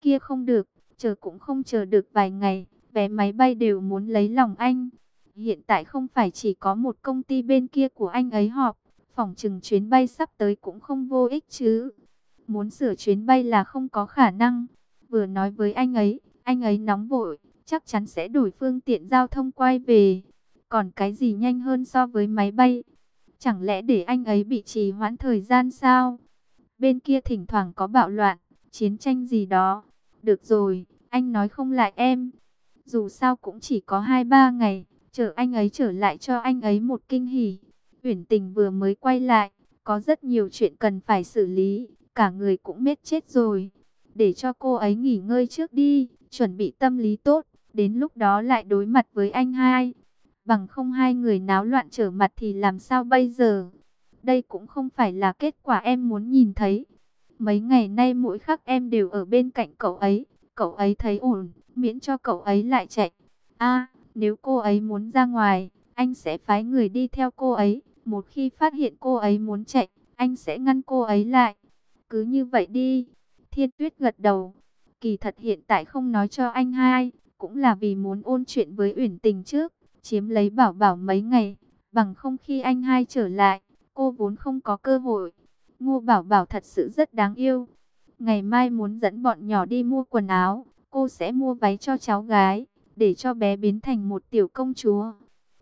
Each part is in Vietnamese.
kia không được, chờ cũng không chờ được vài ngày, vé máy bay đều muốn lấy lòng anh. Hiện tại không phải chỉ có một công ty bên kia của anh ấy họp, phỏng chừng chuyến bay sắp tới cũng không vô ích chứ. Muốn sửa chuyến bay là không có khả năng. Vừa nói với anh ấy nóng vội, chắc chắn sẽ đổi phương tiện giao thông quay về. Còn cái gì nhanh hơn so với máy bay? Chẳng lẽ để anh ấy bị trì hoãn thời gian sao? Bên kia thỉnh thoảng có bạo loạn, chiến tranh gì đó. Được rồi, anh nói không lại em. Dù sao cũng chỉ có 2-3 ngày, chờ anh ấy trở lại cho anh ấy một kinh hỉ. Uyển Tình vừa mới quay lại, có rất nhiều chuyện cần phải xử lý, cả người cũng mệt chết rồi. Để cho cô ấy nghỉ ngơi trước đi, chuẩn bị tâm lý tốt, đến lúc đó lại đối mặt với anh hai. Bằng không hai người náo loạn trở mặt thì làm sao bây giờ? Đây cũng không phải là kết quả em muốn nhìn thấy. Mấy ngày nay mỗi khắc em đều ở bên cạnh cậu ấy thấy ổn, miễn cho cậu ấy lại chạy. Nếu cô ấy muốn ra ngoài, anh sẽ phái người đi theo cô ấy. Một khi phát hiện cô ấy muốn chạy, anh sẽ ngăn cô ấy lại. Cứ như vậy đi. Thiên Tuyết gật đầu. Kỳ thật hiện tại không nói cho anh hai, cũng là vì muốn ôn chuyện với Uyển Tình trước, chiếm lấy Bảo Bảo mấy ngày. Bằng không khi anh hai trở lại, cô vốn không có cơ hội. Ngô Bảo Bảo thật sự rất đáng yêu. Ngày mai muốn dẫn bọn nhỏ đi mua quần áo, cô sẽ mua váy cho cháu gái, để cho bé biến thành một tiểu công chúa.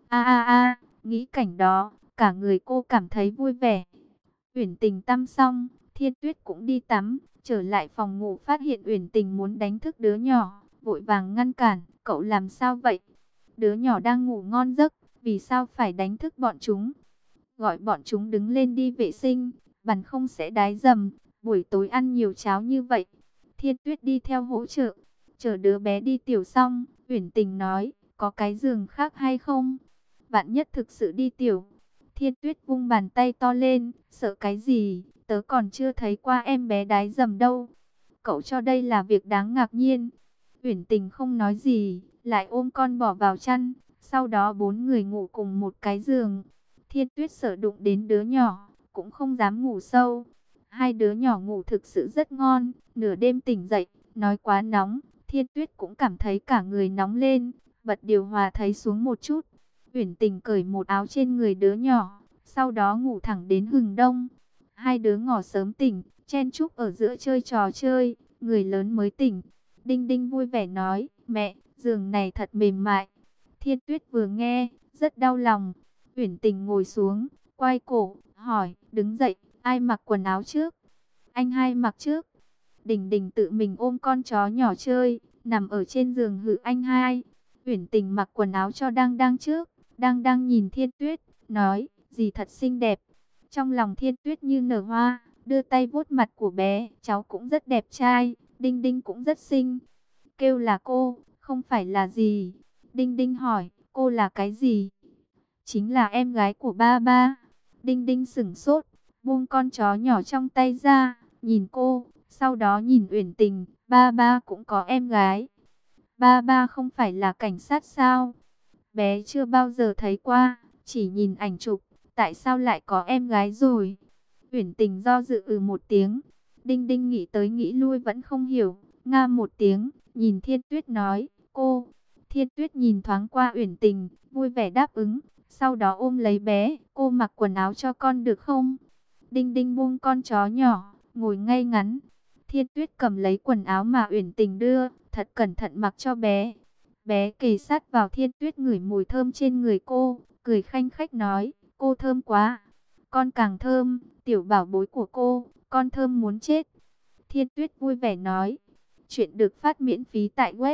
Nghĩ cảnh đó, cả người cô cảm thấy vui vẻ. Uyển Tình tắm xong, Thiên Tuyết cũng đi tắm, trở lại phòng ngủ phát hiện Uyển Tình muốn đánh thức đứa nhỏ, vội vàng ngăn cản, cậu làm sao vậy? Đứa nhỏ đang ngủ ngon giấc, vì sao phải đánh thức bọn chúng? Gọi bọn chúng đứng lên đi vệ sinh, bằng không sẽ đái dầm, buổi tối ăn nhiều cháo như vậy. Thiên Tuyết đi theo hỗ trợ, chờ đứa bé đi tiểu xong, Uyển Tình nói, có cái giường khác hay không? Vạn nhất thực sự đi tiểu. Thiên Tuyết vung bàn tay to lên, sợ cái gì, tớ còn chưa thấy qua em bé đái dầm đâu. Cậu cho đây là việc đáng ngạc nhiên. Uyển Tình không nói gì, lại ôm con bỏ vào chăn, sau đó bốn người ngủ cùng một cái giường. Thiên Tuyết sợ đụng đến đứa nhỏ, cũng không dám ngủ sâu. Hai đứa nhỏ ngủ thực sự rất ngon, nửa đêm tỉnh dậy, nói quá nóng, Thiên Tuyết cũng cảm thấy cả người nóng lên, bật điều hòa thấy xuống một chút. Uyển Tình cởi một áo trên người đứa nhỏ, sau đó ngủ thẳng đến hừng đông. Hai đứa ngỏ sớm tỉnh, chen chúc ở giữa chơi trò chơi, người lớn mới tỉnh. Đinh Đinh vui vẻ nói, mẹ, giường này thật mềm mại. Thiên Tuyết vừa nghe, rất đau lòng. Uyển Tình ngồi xuống, quay cổ, hỏi, đứng dậy, ai mặc quần áo trước? Anh hai mặc trước. Đình Đình tự mình ôm con chó nhỏ chơi, nằm ở trên giường hự anh hai. Uyển Tình mặc quần áo cho Đang Đang trước. Đang Đang nhìn Thiên Tuyết, nói, dì thật xinh đẹp. Trong lòng Thiên Tuyết như nở hoa, đưa tay vuốt mặt của bé, cháu cũng rất đẹp trai, Đinh Đinh cũng rất xinh. Kêu là cô, không phải là gì. Đinh Đinh hỏi, cô là cái gì? Chính là em gái của ba ba. Đinh Đinh sửng sốt, buông con chó nhỏ trong tay ra, nhìn cô, sau đó nhìn Uyển Tình, ba ba cũng có em gái. Ba ba không phải là cảnh sát sao? Bé chưa bao giờ thấy qua, chỉ nhìn ảnh chụp, tại sao lại có em gái rồi? Uyển Tình do dự một tiếng. Đinh Đinh nghĩ tới nghĩ lui vẫn không hiểu, nga một tiếng, nhìn Thiên Tuyết nói, cô. Thiên Tuyết nhìn thoáng qua Uyển Tình, vui vẻ đáp ứng, sau đó ôm lấy bé, cô mặc quần áo cho con được không? Đinh Đinh buông con chó nhỏ, ngồi ngay ngắn. Thiên Tuyết cầm lấy quần áo mà Uyển Tình đưa, thật cẩn thận mặc cho bé. Bé kề sát vào Thiên Tuyết ngửi mùi thơm trên người cô, cười khanh khách nói, cô thơm quá. Con càng thơm, tiểu bảo bối của cô, con thơm muốn chết. Thiên Tuyết vui vẻ nói. Chuyện được phát miễn phí tại web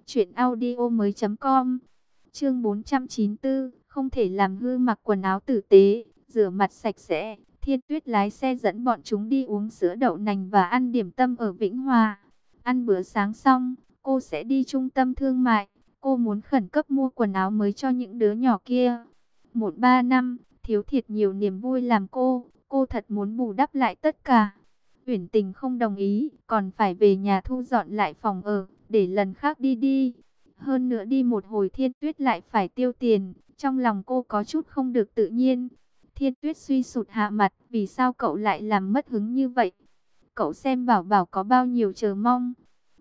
truyệnaudiomoi.com. Chương 494, không thể làm hư mặc quần áo tử tế, rửa mặt sạch sẽ. Thiên Tuyết lái xe dẫn bọn chúng đi uống sữa đậu nành và ăn điểm tâm ở Vĩnh Hòa. Ăn bữa sáng xong, cô sẽ đi trung tâm thương mại. Cô muốn khẩn cấp mua quần áo mới cho những đứa nhỏ kia. 1-3 năm, thiếu thiệt nhiều niềm vui làm cô thật muốn bù đắp lại tất cả. Uyển Tình không đồng ý, còn phải về nhà thu dọn lại phòng ở, để lần khác đi. Hơn nữa đi một hồi Thiên Tuyết lại phải tiêu tiền, trong lòng cô có chút không được tự nhiên. Thiên Tuyết suy sụt hạ mặt, vì sao cậu lại làm mất hứng như vậy? Cậu xem Bảo Bảo có bao nhiêu chờ mong.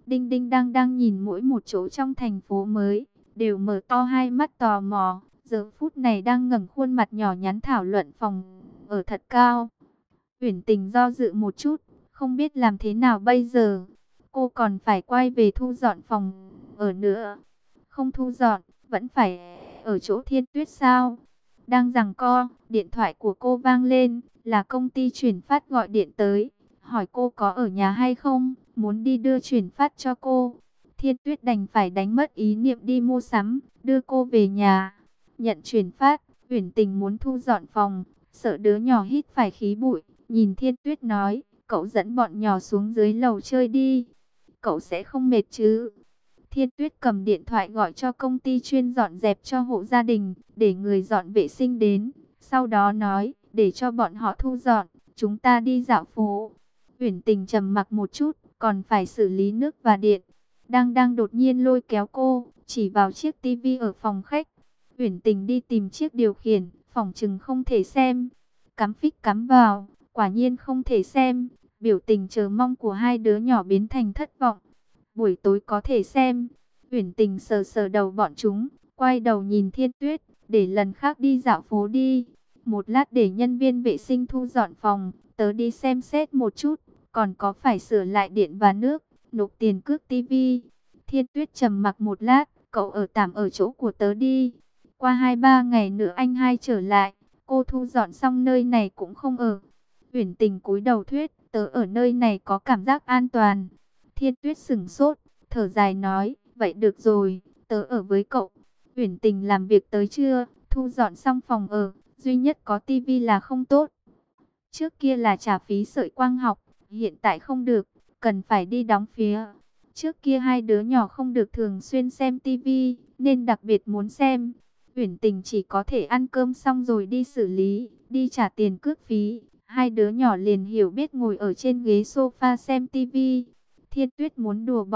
Đinh đinh đang nhìn mỗi một chỗ trong thành phố mới, đều mở to hai mắt tò mò, giờ phút này đang ngẩng khuôn mặt nhỏ nhắn thảo luận phòng ở thật cao. Uyển Tình do dự một chút, không biết làm thế nào bây giờ. Cô còn phải quay về thu dọn phòng ở nữa. Không thu dọn, vẫn phải ở chỗ Thiên Tuyết sao? Đang giằng co, điện thoại của cô vang lên, là công ty chuyển phát gọi điện tới, hỏi cô có ở nhà hay không, muốn đi đưa chuyển phát cho cô. Thiên Tuyết đành phải đánh mất ý niệm đi mua sắm, đưa cô về nhà. Nhận chuyển phát, Uyển Tình muốn thu dọn phòng, sợ đứa nhỏ hít phải khí bụi, nhìn Thiên Tuyết nói, cậu dẫn bọn nhỏ xuống dưới lầu chơi đi, cậu sẽ không mệt chứ? Thiên Tuyết cầm điện thoại gọi cho công ty chuyên dọn dẹp cho hộ gia đình, để người dọn vệ sinh đến. Sau đó nói, để cho bọn họ thu dọn, chúng ta đi dạo phố. Uyển Tình trầm mặc một chút, còn phải xử lý nước và điện. Đang đột nhiên lôi kéo cô, chỉ vào chiếc tivi ở phòng khách. Uyển Tình đi tìm chiếc điều khiển, phòng chừng không thể xem. Cắm phích cắm vào, quả nhiên không thể xem. Biểu tình chờ mong của hai đứa nhỏ biến thành thất vọng. Buổi tối có thể xem. Uyển Tình sờ sờ đầu bọn chúng, quay đầu nhìn Thiên Tuyết, để lần khác đi dạo phố đi. Một lát để nhân viên vệ sinh thu dọn phòng, tớ đi xem xét một chút, còn có phải sửa lại điện và nước, nộp tiền cước tivi. Thiên Tuyết trầm mặc một lát, cậu ở tạm ở chỗ của tớ đi. Qua 2-3 ngày nữa anh hai trở lại, cô thu dọn xong nơi này cũng không ở. Uyển Tình cúi đầu thuyết, tớ ở nơi này có cảm giác an toàn. Thiên Tuyết sững sốt, thở dài nói, vậy được rồi, tớ ở với cậu. Uyển Tình làm việc tới trưa, thu dọn xong phòng ở, duy nhất có tivi là không tốt. Trước kia là trả phí sợi quang học, hiện tại không được, cần phải đi đóng phí. Trước kia hai đứa nhỏ không được thường xuyên xem tivi, nên đặc biệt muốn xem. Uyển Tình chỉ có thể ăn cơm xong rồi đi xử lý, đi trả tiền cước phí. Hai đứa nhỏ liền hiểu biết ngồi ở trên ghế sofa xem tivi. Thiên Tuyết muốn đùa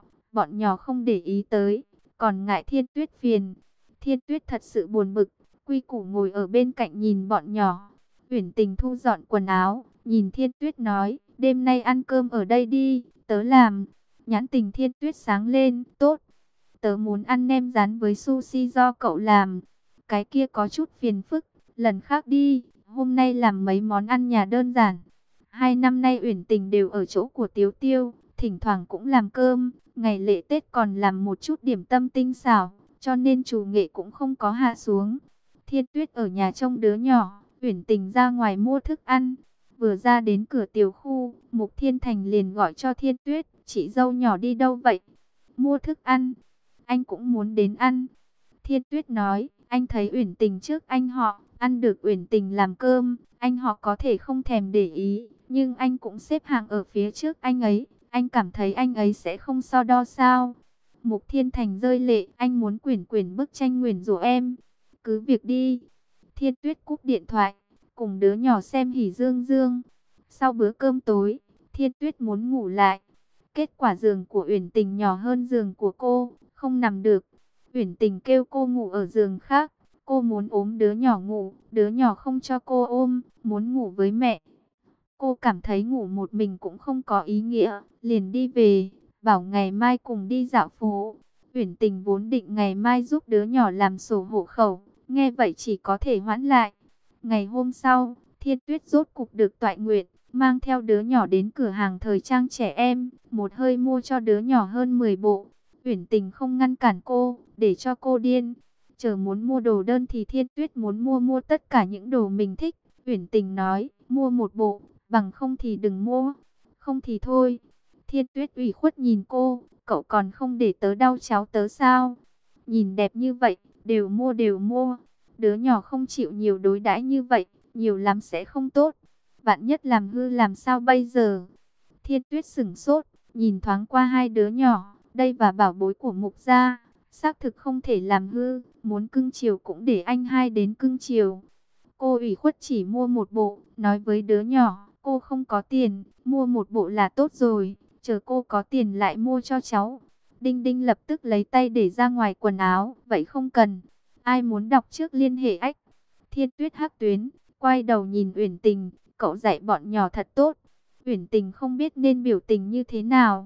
bọn nhỏ không để ý tới, còn ngại Thiên Tuyết phiền. Thiên Tuyết thật sự buồn bực, quy củ ngồi ở bên cạnh nhìn bọn nhỏ. Uyển Tình thu dọn quần áo, nhìn Thiên Tuyết nói, đêm nay ăn cơm ở đây đi, tớ làm. Nhãn tình Thiên Tuyết sáng lên, tốt. Tớ muốn ăn nem rán với sushi do cậu làm. Cái kia có chút phiền phức, lần khác đi, hôm nay làm mấy món ăn nhà đơn giản. 2 năm nay Uyển Tình đều ở chỗ của Tiếu Tiêu, thỉnh thoảng cũng làm cơm, ngày lễ Tết còn làm một chút điểm tâm tinh xảo, cho nên chủ nghệ cũng không có hạ xuống. Thiên Tuyết ở nhà trông đứa nhỏ, Uyển Tình ra ngoài mua thức ăn. Vừa ra đến cửa tiểu khu, Mục Thiên Thành liền gọi cho Thiên Tuyết, chị dâu nhỏ đi đâu vậy? Mua thức ăn, anh cũng muốn đến ăn. Thiên Tuyết nói, anh thấy Uyển Tình trước anh họ, ăn được Uyển Tình làm cơm, anh họ có thể không thèm để ý, nhưng anh cũng xếp hàng ở phía trước anh ấy, anh cảm thấy anh ấy sẽ không so đo sao? Mục Thiên Thành rơi lệ, anh muốn quyển quyển bức tranh nguyền rủa em. Cứ việc đi. Thiên Tuyết cúp điện thoại, cùng đứa nhỏ xem Hỉ Dương Dương. Sau bữa cơm tối, Thiên Tuyết muốn ngủ lại. Kết quả giường của Uyển Tình nhỏ hơn giường của cô, không nằm được. Uyển Tình kêu cô ngủ ở giường khác. Cô muốn ôm đứa nhỏ ngủ, đứa nhỏ không cho cô ôm, muốn ngủ với mẹ. Cô cảm thấy ngủ một mình cũng không có ý nghĩa, liền đi về, bảo ngày mai cùng đi dạo phố. Uyển Tình vốn định ngày mai giúp đứa nhỏ làm sổ hộ khẩu, nghe vậy chỉ có thể hoãn lại. Ngày hôm sau, Thiên Tuyết rốt cục được toại nguyện, mang theo đứa nhỏ đến cửa hàng thời trang trẻ em, một hơi mua cho đứa nhỏ hơn 10 bộ. Uyển Tình không ngăn cản cô, để cho cô điên. Chờ muốn mua đồ đơn thì Thiên Tuyết muốn mua tất cả những đồ mình thích. Uyển Tình nói, mua một bộ, bằng không thì đừng mua, không thì thôi. Thiên Tuyết ủy khuất nhìn cô, cậu còn không để tớ đau cháu tớ sao? Nhìn đẹp như vậy, đều mua đều mua. Đứa nhỏ không chịu nhiều đối đãi như vậy, nhiều lắm sẽ không tốt. Vạn nhất làm hư làm sao bây giờ? Thiên Tuyết sững sốt, nhìn thoáng qua hai đứa nhỏ, đây và bảo bối của Mục gia, xác thực không thể làm hư, muốn cưng chiều cũng để anh hai đến cưng chiều. Cô ủy khuất chỉ mua một bộ, nói với đứa nhỏ, cô không có tiền, mua một bộ là tốt rồi, chờ cô có tiền lại mua cho cháu. Đinh Đinh lập tức lấy tay để ra ngoài quần áo, vậy không cần. Ai muốn đọc trước liên hệ ách. Thiên Tuyết hắc tuyến, quay đầu nhìn Uyển Tình, cậu dạy bọn nhỏ thật tốt. Uyển Tình không biết nên biểu tình như thế nào.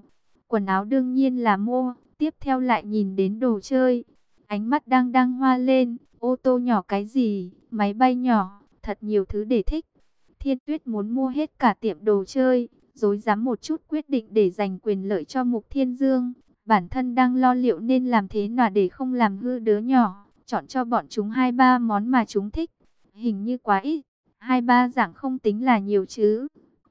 Quần áo đương nhiên là mua, tiếp theo lại nhìn đến đồ chơi. Ánh mắt đang đang hoa lên, ô tô nhỏ cái gì, máy bay nhỏ, thật nhiều thứ để thích. Thiên Tuyết muốn mua hết cả tiệm đồ chơi, rối rắm một chút quyết định để giành quyền lợi cho Mục Thiên Dương. Bản thân đang lo liệu nên làm thế nào để không làm hư đứa nhỏ, chọn cho bọn chúng 2-3 món mà chúng thích. Hình như quá ít, 2-3 dạng không tính là nhiều chứ.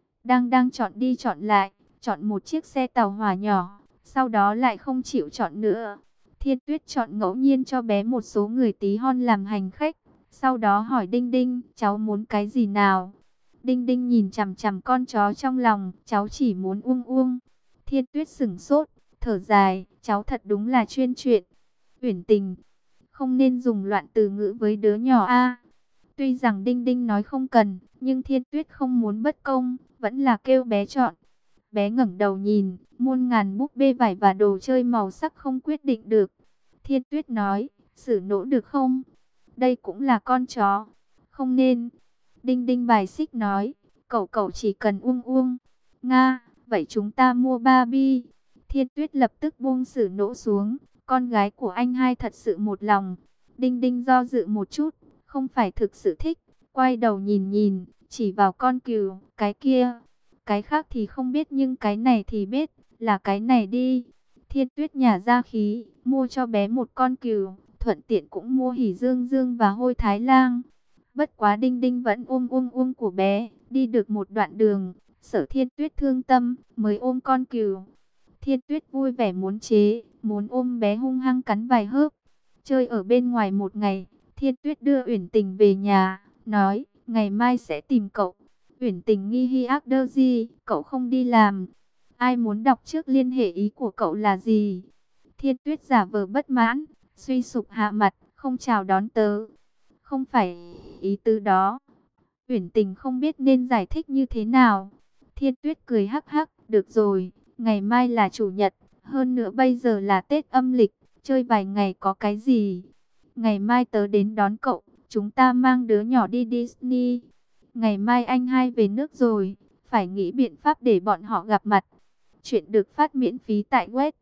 Đang chọn đi chọn lại, chọn một chiếc xe tàu hỏa nhỏ, sau đó lại không chịu chọn nữa. Thiên Tuyết chọn ngẫu nhiên cho bé một số người tí hon làm hành khách, sau đó hỏi Đinh Đinh, cháu muốn cái gì nào? Đinh Đinh nhìn chằm chằm con chó trong lòng, cháu chỉ muốn Uông Uông. Thiên Tuyết sững sốt, thở dài, cháu thật đúng là chuyên chuyện. Uyển Tình, không nên dùng loạn từ ngữ với đứa nhỏ a. Tuy rằng Đinh Đinh nói không cần, nhưng Thiên Tuyết không muốn bất công, vẫn là kêu bé chọn. Bé ngẩng đầu nhìn, muôn ngàn búp bê vải và đồ chơi màu sắc không quyết định được. Thiên Tuyết nói, xử nỗ được không? Đây cũng là con chó. Không nên. Đinh Đinh bài xích nói, cậu cậu chỉ cần Uông Uông. Nga, vậy chúng ta mua Barbie. Thiên Tuyết lập tức buông xử nỗ xuống. Con gái của anh hai thật sự một lòng. Đinh Đinh do dự một chút, không phải thực sự thích. Quay đầu nhìn nhìn, chỉ vào con cừu, cái kia. Cái khác thì không biết nhưng cái này thì biết, là cái này đi. Thiên Tuyết nhả ra khí, mua cho bé một con cừu, thuận tiện cũng mua hỉ dương dương và hôi thái lang. Bất quá Đinh Đinh vẫn ôm Uông của bé, đi được một đoạn đường, Sở Thiên Tuyết thương tâm, mới ôm con cừu. Thiên Tuyết vui vẻ muốn chế, muốn ôm bé hung hăng cắn vài hớp. Chơi ở bên ngoài một ngày, Thiên Tuyết đưa Uyển Tình về nhà, nói, ngày mai sẽ tìm cậu. Uyển Tình nghi hi ác đơ gì, cậu không đi làm. Ai muốn đọc trước liên hệ ý của cậu là gì? Thiên Tuyết giả vờ bất mãn, suy sụp hạ mặt, không chào đón tớ. Không phải ý tứ đó. Uyển Tình không biết nên giải thích như thế nào. Thiên Tuyết cười hắc hắc, được rồi, ngày mai là chủ nhật, hơn nữa bây giờ là Tết âm lịch, chơi vài ngày có cái gì. Ngày mai tớ đến đón cậu, chúng ta mang đứa nhỏ đi Disney. Ngày mai anh hai về nước rồi, phải nghĩ biện pháp để bọn họ gặp mặt. Chuyện được phát miễn phí tại web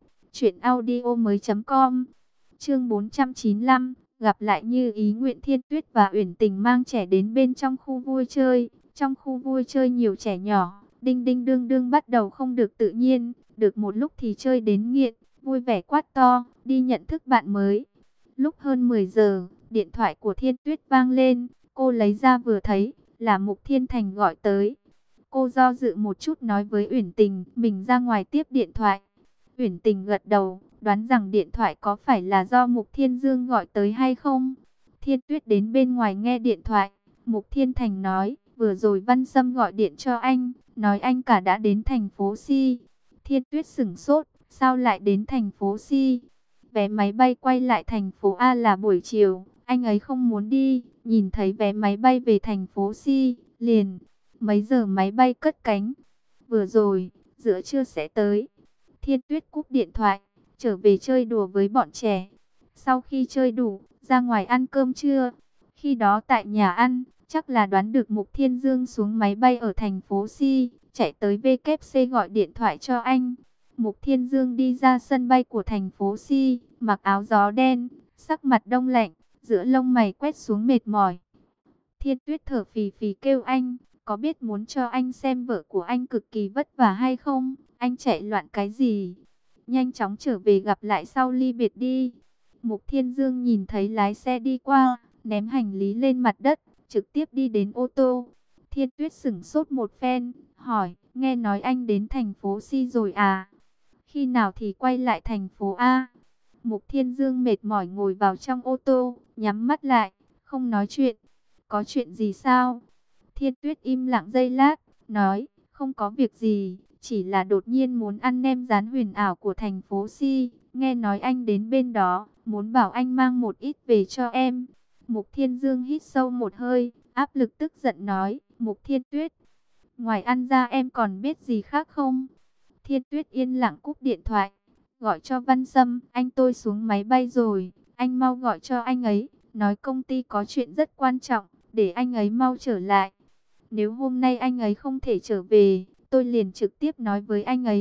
truyệnaudiomoi.com. Chương 495, gặp lại như ý nguyện. Thiên Tuyết và Uyển Tình mang trẻ đến bên trong khu vui chơi. Trong khu vui chơi nhiều trẻ nhỏ, Đinh Đinh đương đương bắt đầu không được tự nhiên, được một lúc thì chơi đến nghiện, vui vẻ quát to, đi nhận thức bạn mới. Lúc hơn 10 giờ, điện thoại của Thiên Tuyết vang lên, cô lấy ra vừa thấy, là Mục Thiên Thành gọi tới. Cô do dự một chút nói với Uyển Tình, mình ra ngoài tiếp điện thoại. Uyển Tình gật đầu, đoán rằng điện thoại có phải là do Mục Thiên Dương gọi tới hay không. Thiên Tuyết đến bên ngoài nghe điện thoại, Mục Thiên Thành nói, vừa rồi Văn Sâm gọi điện cho anh, nói anh cả đã đến thành phố Si. Thiên Tuyết sửng sốt, sao lại đến thành phố Si? Vé máy bay quay lại thành phố A là buổi chiều, anh ấy không muốn đi, nhìn thấy vé máy bay về thành phố Si, liền. Mấy giờ máy bay cất cánh? Vừa rồi, giữa trưa sẽ tới. Thiên Tuyết cúp điện thoại, trở về chơi đùa với bọn trẻ. Sau khi chơi đủ, ra ngoài ăn cơm trưa. Khi đó tại nhà ăn, chắc là đoán được Mục Thiên Dương xuống máy bay ở thành phố Si, chạy tới VKC gọi điện thoại cho anh. Mục Thiên Dương đi ra sân bay của thành phố Si, mặc áo gió đen, sắc mặt đông lạnh, giữa lông mày quét xuống mệt mỏi. Thiên Tuyết thở phì phì kêu anh, có biết muốn cho anh xem vợ của anh cực kỳ vất vả hay không? Anh chạy loạn cái gì? Nhanh chóng trở về gặp lại sau ly biệt đi. Mục Thiên Dương nhìn thấy lái xe đi qua, ném hành lý lên mặt đất, trực tiếp đi đến ô tô. Thiên Tuyết sửng sốt một phen, hỏi, nghe nói anh đến thành phố Si rồi à? Khi nào thì quay lại thành phố A? Mục Thiên Dương mệt mỏi ngồi vào trong ô tô, nhắm mắt lại, không nói chuyện. Có chuyện gì sao? Thiên Tuyết im lặng giây lát, nói, không có việc gì, chỉ là đột nhiên muốn ăn nem rán huyền ảo của thành phố Si. Nghe nói anh đến bên đó, muốn bảo anh mang một ít về cho em. Mục Thiên Dương hít sâu một hơi, áp lực tức giận nói, Mục Thiên Tuyết, ngoài ăn ra em còn biết gì khác không? Thiên Tuyết yên lặng cúp điện thoại, gọi cho Văn Sâm, anh tôi xuống máy bay rồi, anh mau gọi cho anh ấy, nói công ty có chuyện rất quan trọng, để anh ấy mau trở lại. Nếu hôm nay anh ấy không thể trở về, tôi liền trực tiếp nói với anh ấy,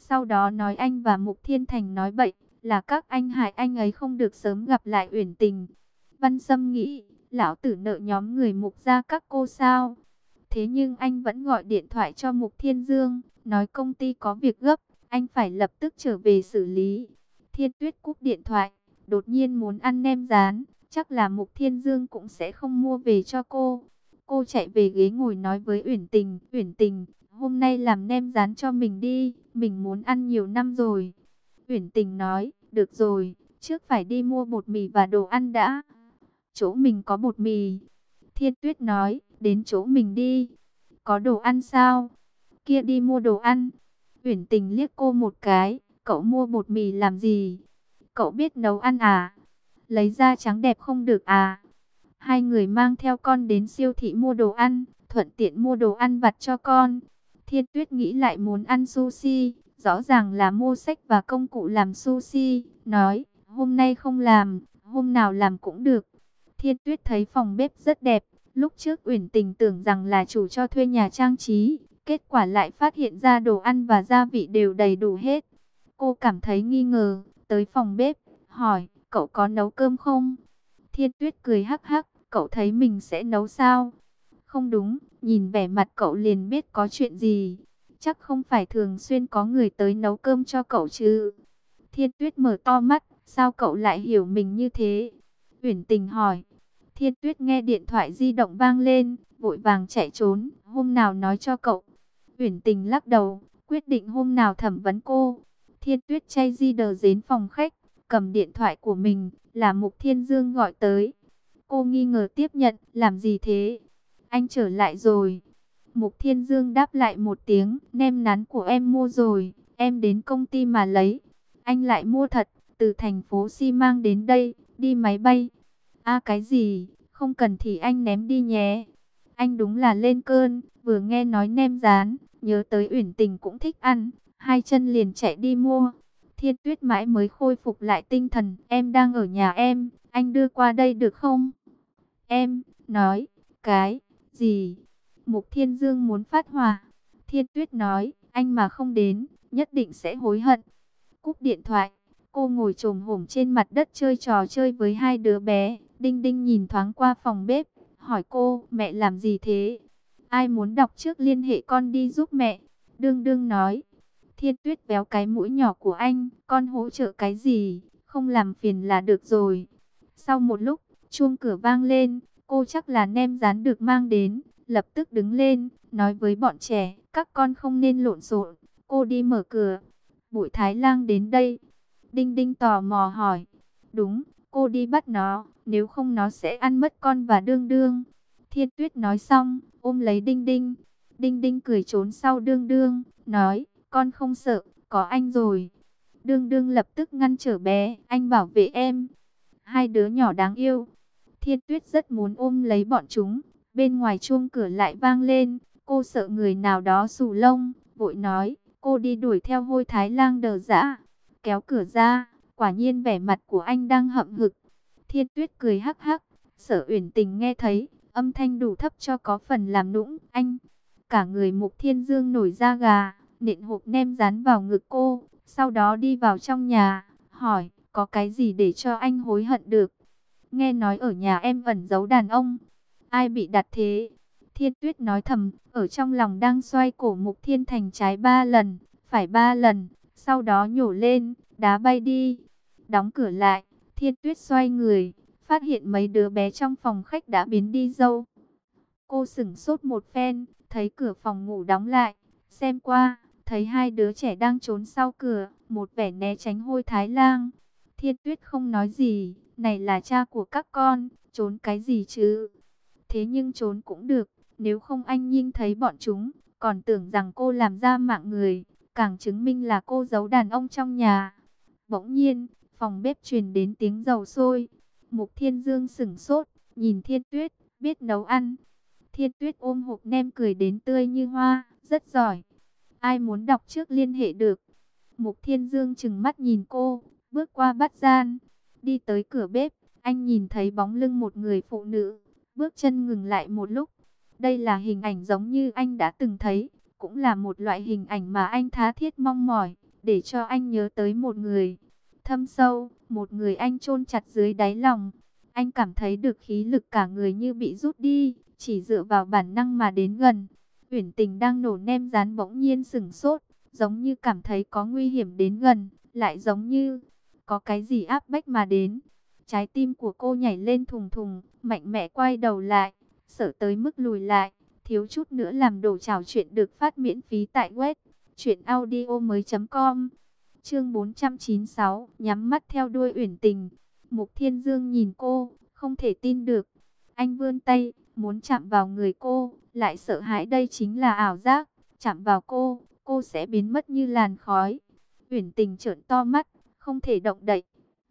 Sau đó nói anh và Mục Thiên Thành nói bậy, là các anh hại anh ấy không được sớm gặp lại Uyển Tình. Văn Sâm nghĩ, lão tử nợ nhóm người Mục gia các cô sao? Thế nhưng anh vẫn gọi điện thoại cho Mục Thiên Dương, nói công ty có việc gấp, anh phải lập tức trở về xử lý. Thiên Tuyết cúp điện thoại, đột nhiên muốn ăn nem rán, chắc là Mục Thiên Dương cũng sẽ không mua về cho cô. Cô chạy về ghế ngồi nói với Uyển Tình, hôm nay làm nem rán cho mình đi, mình muốn ăn nhiều năm rồi. Uyển Tình nói, được rồi, trước phải đi mua bột mì và đồ ăn đã. Chỗ mình có bột mì. Thiên Tuyết nói, đến chỗ mình đi. Có đồ ăn sao? Kia đi mua đồ ăn. Uyển Tình liếc cô một cái, cậu mua bột mì làm gì? Cậu biết nấu ăn à? Lấy da trắng đẹp không được à? Hai người mang theo con đến siêu thị mua đồ ăn, thuận tiện mua đồ ăn vặt cho con. Thiên Tuyết nghĩ lại muốn ăn sushi, rõ ràng là mua sách và công cụ làm sushi, nói, hôm nay không làm, hôm nào làm cũng được. Thiên Tuyết thấy phòng bếp rất đẹp, lúc trước Uyển Tình tưởng rằng là chủ cho thuê nhà trang trí, kết quả lại phát hiện ra đồ ăn và gia vị đều đầy đủ hết. Cô cảm thấy nghi ngờ, tới phòng bếp, hỏi, cậu có nấu cơm không? Thiên Tuyết cười hắc hắc, cậu thấy mình sẽ nấu sao? Không đúng, nhìn vẻ mặt cậu liền biết có chuyện gì. Chắc không phải thường xuyên có người tới nấu cơm cho cậu chứ? Thiên Tuyết mở to mắt, sao cậu lại hiểu mình như thế? Uyển Tình hỏi. Thiên Tuyết nghe điện thoại di động vang lên, vội vàng chạy trốn, hôm nào nói cho cậu. Uyển Tình lắc đầu, quyết định hôm nào thẩm vấn cô. Thiên Tuyết chay di đờ đến phòng khách, cầm điện thoại của mình, là Mục Thiên Dương gọi tới. Cô nghi ngờ tiếp nhận, làm gì thế? Anh trở lại rồi. Mục Thiên Dương đáp lại một tiếng, nem nán của em mua rồi, em đến công ty mà lấy. Anh lại mua thật, từ thành phố Xi mang đến đây, đi máy bay. À cái gì, không cần thì anh ném đi nhé. Anh đúng là lên cơn, vừa nghe nói nem rán, nhớ tới Uyển Tình cũng thích ăn, hai chân liền chạy đi mua. Thiên Tuyết mãi mới khôi phục lại tinh thần, em đang ở nhà em, anh đưa qua đây được không? Em, nói, cái, gì? Mục Thiên Dương muốn phát hỏa. Thiên Tuyết nói, anh mà không đến, nhất định sẽ hối hận. Cúp điện thoại, cô ngồi chồm hổm trên mặt đất chơi trò chơi với hai đứa bé. Đinh Đinh nhìn thoáng qua phòng bếp, hỏi cô, mẹ làm gì thế? Ai muốn đọc trước liên hệ con đi giúp mẹ. Đương Đương nói. Thiên Tuyết véo cái mũi nhỏ của anh, con hỗ trợ cái gì, không làm phiền là được rồi. Sau một lúc, chuông cửa vang lên, cô chắc là nem rán được mang đến, lập tức đứng lên, nói với bọn trẻ, các con không nên lộn xộn. Cô đi mở cửa. Bụi Thái Lang đến đây. Đinh Đinh tò mò hỏi. Đúng, cô đi bắt nó, nếu không nó sẽ ăn mất con và Đương Đương. Thiên Tuyết nói xong, ôm lấy Đinh Đinh. Đinh Đinh cười trốn sau Đương Đương, nói, con không sợ, có anh rồi. Đương Đương lập tức ngăn trở bé, anh bảo vệ em. Hai đứa nhỏ đáng yêu. Thiên Tuyết rất muốn ôm lấy bọn chúng. Bên ngoài chuông cửa lại vang lên, cô sợ người nào đó xù lông, vội nói, cô đi đuổi theo Hôi Thái Lang đờ dã. Kéo cửa ra, quả nhiên vẻ mặt của anh đang hậm hực. Thiên Tuyết cười hắc hắc, Sở Uyển Tình nghe thấy, âm thanh đủ thấp cho có phần làm nũng, anh. Cả người Mục Thiên Dương nổi da gà, nện hộp nem dán vào ngực cô, sau đó đi vào trong nhà, hỏi, có cái gì để cho anh hối hận được? Nghe nói ở nhà em ẩn giấu đàn ông, ai bị đặt thế? Thiên Tuyết nói thầm, ở trong lòng đang xoay cổ Mục Thiên Thành trái 3 lần, phải 3 lần, sau đó nhổ lên, đá bay đi. Đóng cửa lại, Thiên Tuyết xoay người, phát hiện mấy đứa bé trong phòng khách đã biến đi dâu. Cô sửng sốt một phen, thấy cửa phòng ngủ đóng lại, xem qua, thấy hai đứa trẻ đang trốn sau cửa, một vẻ né tránh Hôi Thái Lang. Thiên Tuyết không nói gì, này là cha của các con, trốn cái gì chứ? Thế nhưng trốn cũng được, nếu không anh Nhinh thấy bọn chúng, còn tưởng rằng cô làm ra mạng người, càng chứng minh là cô giấu đàn ông trong nhà. Bỗng nhiên, phòng bếp truyền đến tiếng dầu sôi. Mục Thiên Dương sửng sốt, nhìn Thiên Tuyết, biết nấu ăn. Thiên Tuyết ôm hộp nem cười đến tươi như hoa, rất giỏi. Ai muốn đọc trước liên hệ được. Mục Thiên Dương trừng mắt nhìn cô, bước qua bát gian, đi tới cửa bếp. Anh nhìn thấy bóng lưng một người phụ nữ, bước chân ngừng lại một lúc. Đây là hình ảnh giống như anh đã từng thấy, cũng là một loại hình ảnh mà anh tha thiết mong mỏi. để cho anh nhớ tới một người thâm sâu, một người anh chôn chặt dưới đáy lòng. Anh cảm thấy được khí lực cả người như bị rút đi, chỉ dựa vào bản năng mà đến gần. Uyển Tình đang nổ nem rán bỗng nhiên sửng sốt, giống như cảm thấy có nguy hiểm đến gần, lại giống như có cái gì áp bách mà đến. Trái tim của cô nhảy lên thùng thùng, mạnh mẽ quay đầu lại, sợ tới mức lùi lại, thiếu chút nữa làm đổ chảo chuyện được phát miễn phí tại web truyệnaudiomoi.com. Chương 496, nhắm mắt theo đuôi Uyển Tình. Mục Thiên Dương nhìn cô, không thể tin được. Anh vươn tay, muốn chạm vào người cô, lại sợ hãi đây chính là ảo giác. Chạm vào cô sẽ biến mất như làn khói. Uyển Tình trợn to mắt, không thể động đậy.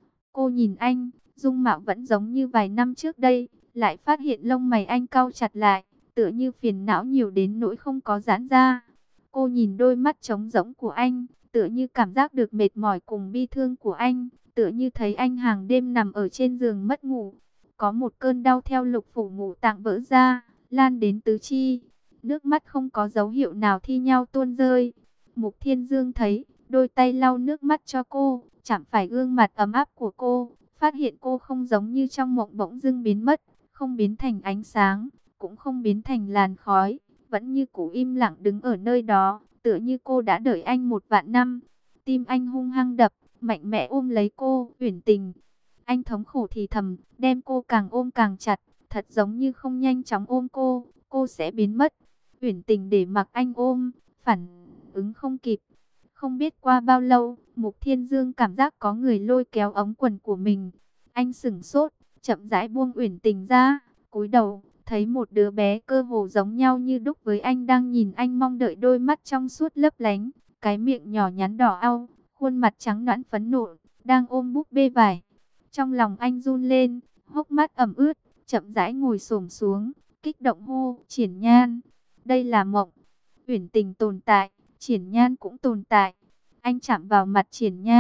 Cô nhìn anh, dung mạo vẫn giống như vài năm trước đây, lại phát hiện lông mày anh cau chặt lại, tựa như phiền não nhiều đến nỗi không có giãn ra. Cô nhìn đôi mắt trống rỗng của anh, tựa như cảm giác được mệt mỏi cùng bi thương của anh, tựa như thấy anh hàng đêm nằm ở trên giường mất ngủ. Có một cơn đau theo lục phủ ngũ tạng vỡ ra, lan đến tứ chi. Nước mắt không có dấu hiệu nào thi nhau tuôn rơi. Mục Thiên Dương thấy, đôi tay lau nước mắt cho cô, chạm phải gương mặt ấm áp của cô, phát hiện cô không giống như trong mộng bỗng dưng biến mất, không biến thành ánh sáng, cũng không biến thành làn khói, vẫn như cũ im lặng đứng ở nơi đó, tựa như cô đã đợi anh 1 vạn năm. Tim anh hung hăng đập, mạnh mẽ ôm lấy cô, Uyển Tình. Anh thống khổ thì thầm, đem cô càng ôm càng chặt, thật giống như không nhanh chóng ôm cô sẽ biến mất. Uyển Tình để mặc anh ôm, phản ứng không kịp. Không biết qua bao lâu, Mục Thiên Dương cảm giác có người lôi kéo ống quần của mình. Anh sửng sốt, chậm rãi buông Uyển Tình ra, cúi đầu, thấy một đứa bé cơ hồ giống nhau như đúc với anh đang nhìn anh mong đợi, đôi mắt trong suốt lấp lánh, cái miệng nhỏ nhắn đỏ au, khuôn mặt trắng nõn phấn nộ, đang ôm búp bê vải. Trong lòng anh run lên, hốc mắt ẩm ướt, chậm rãi ngồi xổm xuống, kích động hô, Triển Nhan, đây là mộng. Uyển Tình tồn tại, Triển Nhan cũng tồn tại. Anh chạm vào mặt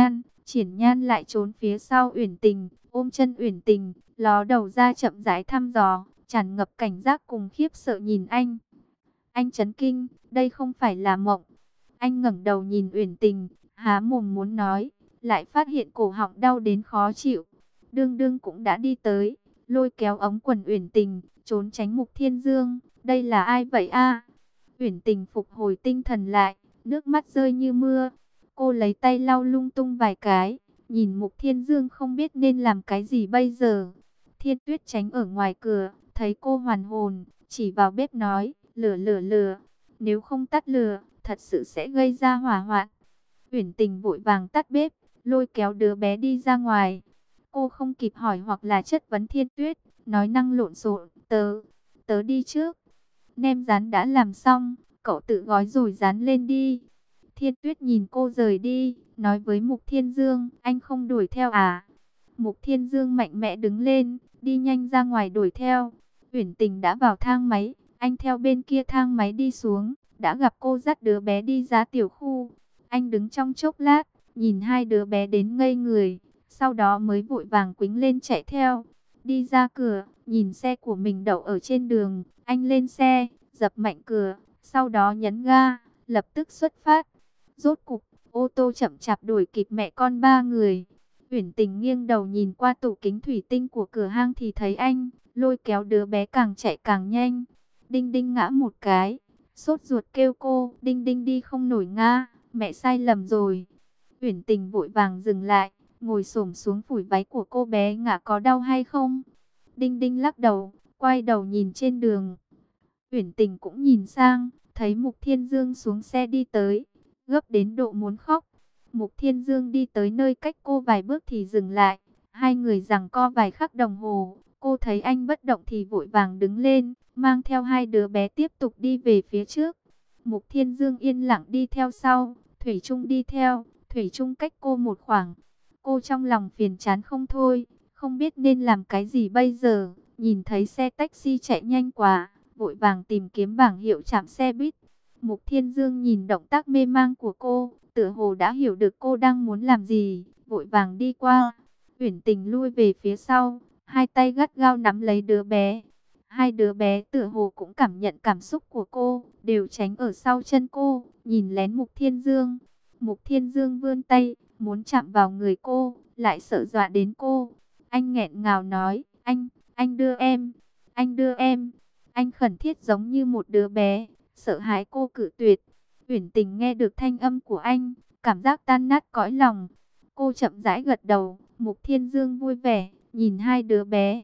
Triển Nhan lại trốn phía sau Uyển Tình, ôm chân Uyển Tình, ló đầu ra chậm rãi thăm dò, tràn ngập cảnh giác cùng khiếp sợ nhìn anh. Anh chấn kinh, đây không phải là mộng. Anh ngẩng đầu nhìn Uyển Tình, há mồm muốn nói, lại phát hiện cổ họng đau đến khó chịu. Đương Đương cũng đã đi tới, lôi kéo ống quần Uyển Tình, trốn tránh Mục Thiên Dương. Đây là ai vậy a? Uyển Tình phục hồi tinh thần lại, nước mắt rơi như mưa. Cô lấy tay lau lung tung vài cái, nhìn Mục Thiên Dương không biết nên làm cái gì bây giờ. Thiên Tuyết tránh ở ngoài cửa, thấy cô hoàn hồn, chỉ vào bếp nói, lửa. Nếu không tắt lửa, thật sự sẽ gây ra hỏa hoạn. Uyển Tình vội vàng tắt bếp, lôi kéo đứa bé đi ra ngoài. Cô không kịp hỏi hoặc là chất vấn Thiên Tuyết, nói năng lộn xộn, tớ đi trước. Nem rán đã làm xong, cậu tự gói rồi rán lên đi. Thiên Tuyết nhìn cô rời đi, nói với Mục Thiên Dương, anh không đuổi theo à? Mục Thiên Dương mạnh mẽ đứng lên, đi nhanh ra ngoài đuổi theo. Uyển Tình đã vào thang máy, anh theo bên kia thang máy đi xuống, đã gặp cô dắt đứa bé đi ra tiểu khu. Anh đứng trong chốc lát, nhìn hai đứa bé đến ngây người, sau đó mới vội vàng quýnh lên chạy theo. Đi ra cửa, nhìn xe của mình đậu ở trên đường, anh lên xe, dập mạnh cửa, sau đó nhấn ga, lập tức xuất phát. Rốt cục, ô tô chậm chạp đuổi kịp mẹ con ba người. Uyển Tình nghiêng đầu nhìn qua tủ kính thủy tinh của cửa hang thì thấy anh, lôi kéo đứa bé càng chạy càng nhanh. Đinh Đinh ngã một cái, sốt ruột kêu cô, Đinh Đinh đi không nổi nga, mẹ sai lầm rồi. Uyển Tình vội vàng dừng lại, ngồi xổm xuống phủi váy của cô bé ngã, có đau hay không? Đinh Đinh lắc đầu, quay đầu nhìn trên đường. Uyển Tình cũng nhìn sang, thấy Mục Thiên Dương xuống xe đi tới, gấp đến độ muốn khóc. Mục Thiên Dương đi tới nơi cách cô vài bước thì dừng lại. Hai người giằng co vài khắc đồng hồ. Cô thấy anh bất động thì vội vàng đứng lên, mang theo hai đứa bé tiếp tục đi về phía trước. Mục Thiên Dương yên lặng đi theo sau, Thủy Trung đi theo, Thủy Trung cách cô một khoảng. Cô trong lòng phiền chán không thôi, không biết nên làm cái gì bây giờ. Nhìn thấy xe taxi chạy nhanh quá, vội vàng tìm kiếm bảng hiệu trạm xe buýt. Mục Thiên Dương nhìn động tác mê mang của cô, tựa hồ đã hiểu được cô đang muốn làm gì, vội vàng đi qua. Uyển Tình lui về phía sau, hai tay gắt gao nắm lấy đứa bé. Hai đứa bé tựa hồ cũng cảm nhận cảm xúc của cô, đều tránh ở sau chân cô, nhìn lén Mục Thiên Dương. Mục Thiên Dương vươn tay, muốn chạm vào người cô, lại sợ dọa đến cô. Anh nghẹn ngào nói, anh đưa em, anh đưa em. Anh khẩn thiết giống như một đứa bé, sợ hãi cô cự tuyệt. Uyển Tình nghe được thanh âm của anh, cảm giác tan nát cõi lòng. Cô chậm rãi gật đầu, Mục Thiên Dương vui vẻ, nhìn hai đứa bé,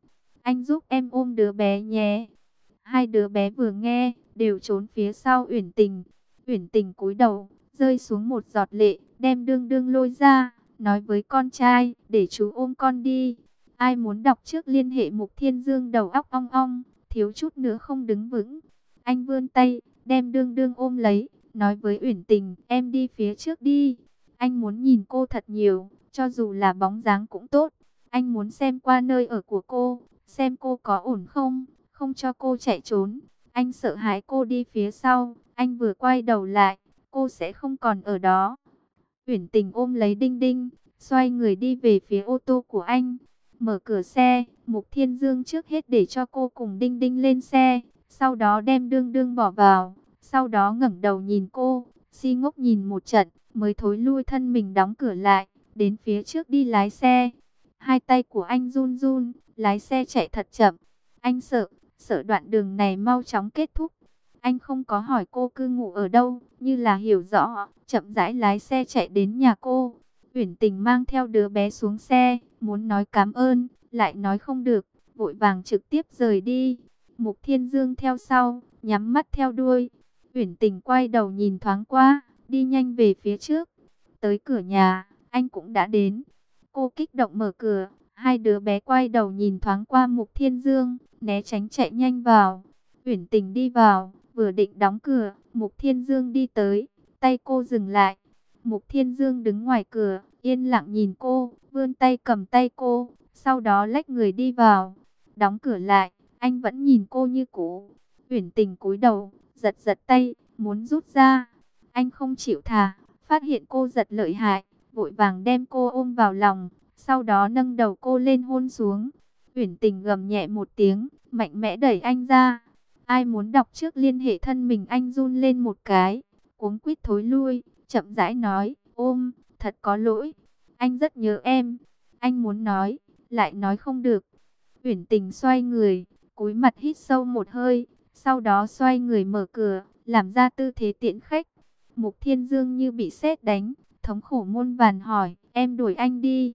anh giúp em ôm đứa bé nhé. Hai đứa bé vừa nghe, đều trốn phía sau Uyển Tình. Uyển Tình cúi đầu, rơi xuống một giọt lệ, đem đương đương lôi ra, nói với con trai, để chú ôm con đi. Ai muốn đọc trước liên hệ Mục Thiên Dương đầu óc ong ong, thiếu chút nữa không đứng vững. Anh vươn tay, đem đương đương ôm lấy, nói với Uyển Tình, em đi phía trước đi. Anh muốn nhìn cô thật nhiều, cho dù là bóng dáng cũng tốt. Anh muốn xem qua nơi ở của cô, xem cô có ổn không, không cho cô chạy trốn. Anh sợ hãi cô đi phía sau, anh vừa quay đầu lại, cô sẽ không còn ở đó. Uyển Tình ôm lấy Đinh Đinh, xoay người đi về phía ô tô của anh. Mở cửa xe, Mục Thiên Dương trước hết để cho cô cùng Đinh Đinh lên xe, sau đó đem đương đương bỏ vào, sau đó ngẩng đầu nhìn cô, si ngốc nhìn một trận, mới thối lui thân mình đóng cửa lại, đến phía trước đi lái xe. Hai tay của anh run run, lái xe chạy thật chậm. Anh sợ đoạn đường này mau chóng kết thúc. Anh không có hỏi cô cư ngụ ở đâu, như là hiểu rõ, chậm rãi lái xe chạy đến nhà cô. Uyển Tình mang theo đứa bé xuống xe, muốn nói cảm ơn, lại nói không được, vội vàng trực tiếp rời đi. Mục Thiên Dương theo sau, nhắm mắt theo đuôi. Uyển Tình quay đầu nhìn thoáng qua, đi nhanh về phía trước. Tới cửa nhà, anh cũng đã đến. Cô kích động mở cửa, hai đứa bé quay đầu nhìn thoáng qua Mục Thiên Dương, né tránh chạy nhanh vào. Uyển Tình đi vào, vừa định đóng cửa, Mục Thiên Dương đi tới, tay cô dừng lại. Mục Thiên Dương đứng ngoài cửa, yên lặng nhìn cô, vươn tay cầm tay cô, sau đó lách người đi vào. Đóng cửa lại, anh vẫn nhìn cô như cũ. Uyển Tình cúi đầu, giật giật tay, muốn rút ra. Anh không chịu thả, phát hiện cô giật lợi hại, vội vàng đem cô ôm vào lòng, sau đó nâng đầu cô lên hôn xuống. Uyển Tình gầm nhẹ một tiếng, mạnh mẽ đẩy anh ra. Ai muốn đọc trước liên hệ thân mình, anh run lên một cái, cuống quýt thối lui, chậm rãi nói, ôm, thật có lỗi, anh rất nhớ em. Anh muốn nói, lại nói không được. Uyển Tình xoay người, cúi mặt hít sâu một hơi, sau đó xoay người mở cửa, làm ra tư thế tiễn khách. Mục Thiên Dương như bị sét đánh, thống khổ muôn vàn hỏi, em đuổi anh đi.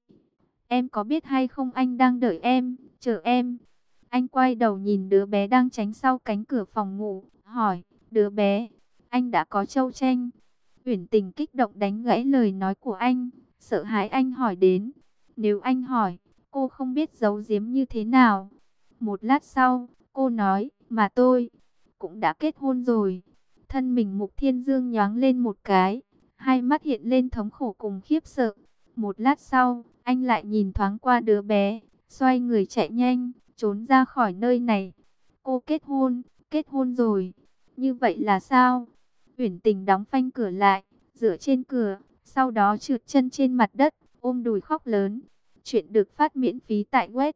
Em có biết hay không anh đang đợi em, chờ em. Anh quay đầu nhìn đứa bé đang tránh sau cánh cửa phòng ngủ, hỏi, đứa bé, anh đã có trâu tranh. Uyển Tình kích động đánh gãy lời nói của anh, sợ hãi anh hỏi đến. Nếu anh hỏi, cô không biết giấu giếm như thế nào. Một lát sau, cô nói, mà tôi cũng đã kết hôn rồi. Thân mình Mục Thiên Dương nhoáng lên một cái, hai mắt hiện lên thống khổ cùng khiếp sợ. Một lát sau, anh lại nhìn thoáng qua đứa bé, xoay người chạy nhanh, trốn ra khỏi nơi này. Cô kết hôn rồi. Như vậy là sao? Uyển Tình đóng phanh cửa lại, dựa trên cửa, sau đó trượt chân trên mặt đất, ôm đùi khóc lớn. Chuyện được phát miễn phí tại web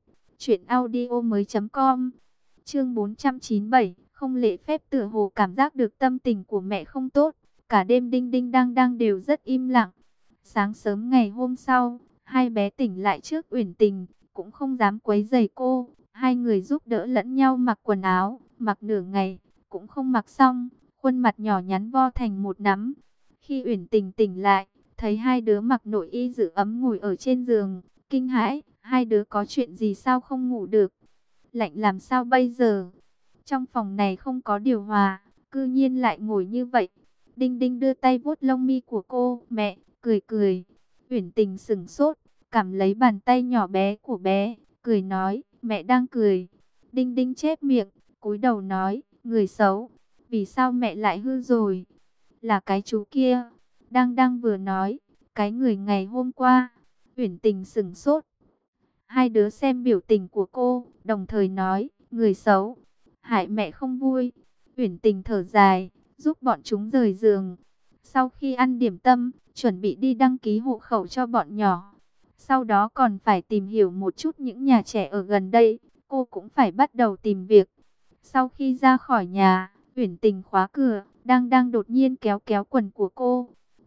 truyệnaudiomoi.com. Chương 497, không lễ phép. Tựa hồ cảm giác được tâm tình của mẹ không tốt, cả đêm Đinh Đinh đang đều rất im lặng. Sáng sớm ngày hôm sau, hai bé tỉnh lại trước Uyển Tình, cũng không dám quấy rầy cô. Hai người giúp đỡ lẫn nhau mặc quần áo, mặc nửa ngày, cũng không mặc xong, khuôn mặt nhỏ nhắn vo thành một nắm. Khi Uyển Tình tỉnh lại, thấy hai đứa mặc nội y giữ ấm ngồi ở trên giường, kinh hãi, hai đứa có chuyện gì sao không ngủ được? Lạnh làm sao bây giờ? Trong phòng này không có điều hòa, cư nhiên lại ngồi như vậy. Đinh Đinh đưa tay vuốt lông mi của cô, mẹ, cười cười. Uyển Tình sững sốt, cảm lấy bàn tay nhỏ bé của bé, cười nói, mẹ đang cười. Đinh Đinh chép miệng, cúi đầu nói, người xấu, vì sao mẹ lại hư rồi? Là cái chú kia. Đang vừa nói, cái người ngày hôm qua. Uyển Tình sững sốt. Hai đứa xem biểu tình của cô, đồng thời nói, người xấu, hại mẹ không vui. Uyển Tình thở dài, giúp bọn chúng rời giường. Sau khi ăn điểm tâm, chuẩn bị đi đăng ký hộ khẩu cho bọn nhỏ. Sau đó còn phải tìm hiểu một chút những nhà trẻ ở gần đây. Cô cũng phải bắt đầu tìm việc. Sau khi ra khỏi nhà, Uyển Tình khóa cửa, đang đột nhiên kéo kéo quần của cô.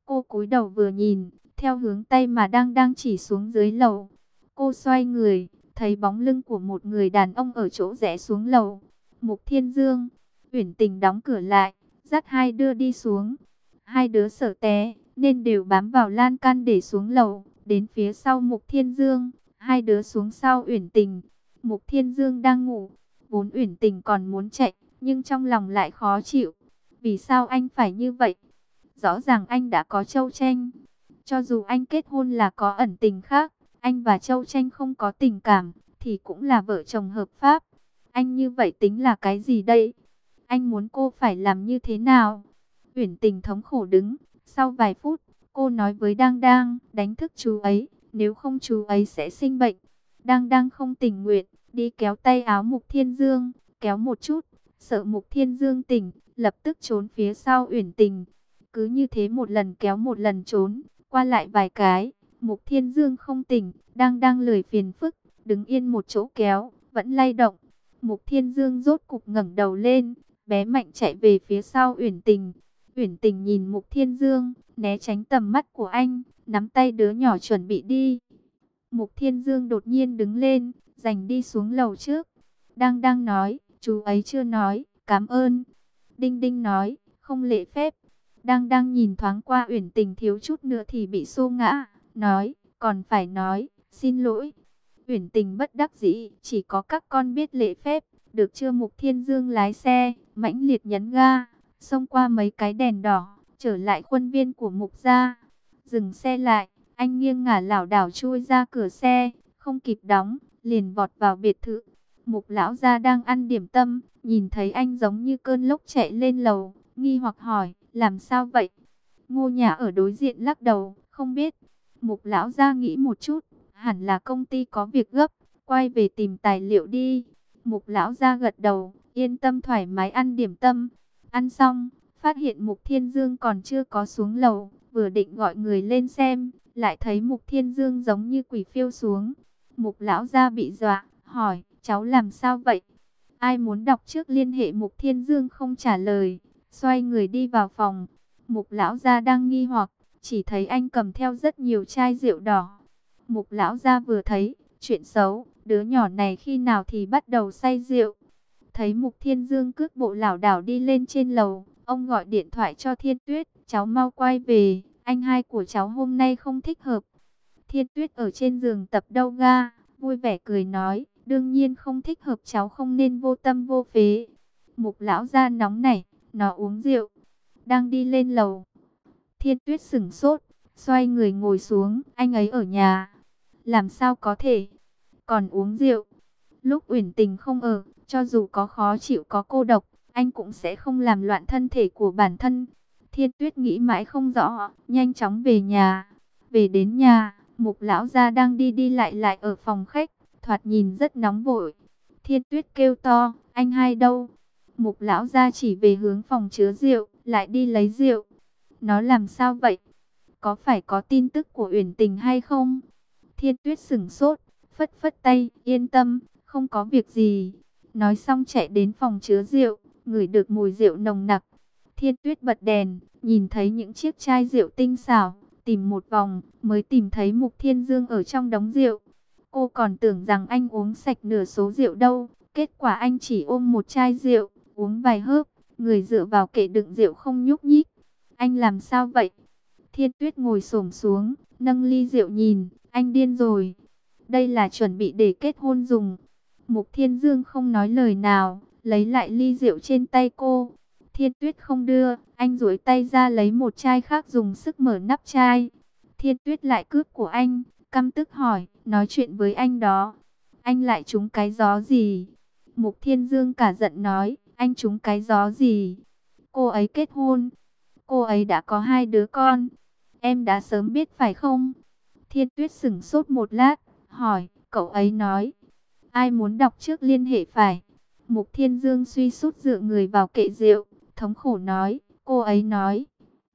Cô cúi đầu vừa nhìn, theo hướng tay mà đang chỉ xuống dưới lầu. Cô xoay người, thấy bóng lưng của một người đàn ông ở chỗ rẽ xuống lầu. Mục Thiên Dương. Uyển Tình đóng cửa lại, dắt hai đứa đi xuống. Hai đứa sợ té, nên đều bám vào lan can để xuống lầu, đến phía sau Mục Thiên Dương. Hai đứa xuống sau Uyển Tình. Mục Thiên Dương đang ngủ, vốn Uyển Tình còn muốn chạy, nhưng trong lòng lại khó chịu. Vì sao anh phải như vậy? Rõ ràng anh đã có Châu Tranh. Cho dù anh kết hôn là có ẩn tình khác, anh và Châu Tranh không có tình cảm, thì cũng là vợ chồng hợp pháp. Anh như vậy tính là cái gì đây? Anh muốn cô phải làm như thế nào? Uyển Tình thống khổ đứng. Sau vài phút, cô nói với Đang Đang, đánh thức chú ấy, nếu không chú ấy sẽ sinh bệnh. Đang Đang không tình nguyện, đi kéo tay áo Mục Thiên Dương, kéo một chút, sợ Mục Thiên Dương tỉnh, lập tức trốn phía sau Uyển Tình. Cứ như thế một lần kéo một lần trốn, qua lại vài cái, Mục Thiên Dương không tỉnh, đang lười phiền phức, đứng yên một chỗ kéo, vẫn lay động. Mục Thiên Dương rốt cục ngẩng đầu lên, bé mạnh chạy về phía sau Uyển Tình. Uyển Tình nhìn Mục Thiên Dương, né tránh tầm mắt của anh, nắm tay đứa nhỏ chuẩn bị đi. Mục Thiên Dương đột nhiên đứng lên, giành đi xuống lầu trước. Đang nói, chú ấy chưa nói, cảm ơn. Đinh Đinh nói, không lễ phép. Đang nhìn thoáng qua Uyển Tình thiếu chút nữa thì bị xô ngã, nói, còn phải nói, xin lỗi. Uyển Tình bất đắc dĩ, chỉ có các con biết lễ phép, được chưa? Mục Thiên Dương lái xe, mãnh liệt nhấn ga, xông qua mấy cái đèn đỏ, trở lại khuôn viên của Mục gia. Dừng xe lại, anh nghiêng ngả lảo đảo chui ra cửa xe, không kịp đóng, liền vọt vào biệt thự. Mục lão gia đang ăn điểm tâm, nhìn thấy anh giống như cơn lốc chạy lên lầu, nghi hoặc hỏi, làm sao vậy? Ngô Nhã ở đối diện lắc đầu, không biết. Mục lão gia nghĩ một chút, hẳn là công ty có việc gấp, quay về tìm tài liệu đi. Mục lão gia gật đầu, yên tâm thoải mái ăn điểm tâm. Ăn xong, phát hiện Mục Thiên Dương còn chưa có xuống lầu, vừa định gọi người lên xem, lại thấy Mục Thiên Dương giống như quỷ phiêu xuống. Mục lão gia bị dọa, hỏi, cháu làm sao vậy? Ai muốn đọc trước liên hệ. Mục Thiên Dương không trả lời, xoay người đi vào phòng. Mục lão gia đang nghi hoặc, chỉ thấy anh cầm theo rất nhiều chai rượu đỏ. Mục lão gia vừa thấy, chuyện xấu, đứa nhỏ này khi nào thì bắt đầu say rượu. Thấy Mục Thiên Dương cước bộ lảo đảo đi lên trên lầu, ông gọi điện thoại cho Thiên Tuyết, cháu mau quay về, anh hai của cháu hôm nay không thích hợp. Thiên Tuyết ở trên giường tập yoga, vui vẻ cười nói, đương nhiên không thích hợp, cháu không nên vô tâm vô phế. Mục lão gia nóng nảy, nó uống rượu. Đang đi lên lầu, Thiên Tuyết sửng sốt, xoay người ngồi xuống, anh ấy ở nhà. Làm sao có thể, còn uống rượu? Lúc Uyển Tình không ở, cho dù có khó chịu có cô độc, anh cũng sẽ không làm loạn thân thể của bản thân. Thiên Tuyết nghĩ mãi không rõ, nhanh chóng về nhà. Về đến nhà, Mục lão gia đang đi đi lại lại ở phòng khách, thoạt nhìn rất nóng vội. Thiên Tuyết kêu to, anh hai đâu? Mục lão gia chỉ về hướng phòng chứa rượu, lại đi lấy rượu. Nó làm sao vậy? Có phải có tin tức của Uyển Tình hay không? Thiên Tuyết sửng sốt, phất phất tay, yên tâm, không có việc gì. Nói xong chạy đến phòng chứa rượu, ngửi được mùi rượu nồng nặc. Thiên Tuyết bật đèn, nhìn thấy những chiếc chai rượu tinh xảo, tìm một vòng mới tìm thấy Mục Thiên Dương ở trong đống rượu. Cô còn tưởng rằng anh uống sạch nửa số rượu đâu, kết quả anh chỉ ôm một chai rượu, uống vài hớp, người dựa vào kệ đựng rượu không nhúc nhích. Anh làm sao vậy? Thiên Tuyết ngồi xổm xuống, nâng ly rượu nhìn, anh điên rồi. Đây là chuẩn bị để kết hôn dùng. Mục Thiên Dương không nói lời nào, lấy lại ly rượu trên tay cô. Thiên Tuyết không đưa, anh duỗi tay ra lấy một chai khác dùng sức mở nắp chai. Thiên Tuyết lại cướp của anh, căm tức hỏi, nói chuyện với anh đó. Anh lại trúng cái gió gì? Mục Thiên Dương cả giận nói, anh trúng cái gió gì? Cô ấy kết hôn. Cô ấy đã có 2 đứa con. Em đã sớm biết phải không? Thiên Tuyết sửng sốt một lát, hỏi, cậu ấy nói. Ai muốn đọc trước liên hệ phải? Mục Thiên Dương suy sút dựa người vào kệ rượu, thống khổ nói, cô ấy nói.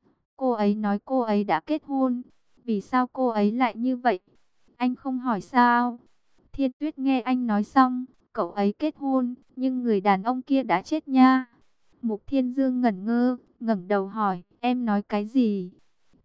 Cô ấy nói cô ấy đã kết hôn. Vì sao cô ấy lại như vậy? Anh không hỏi sao? Thiên Tuyết nghe anh nói xong, cậu ấy kết hôn, nhưng người đàn ông kia đã chết nha. Mục Thiên Dương ngẩn ngơ, ngẩng đầu hỏi, em nói cái gì?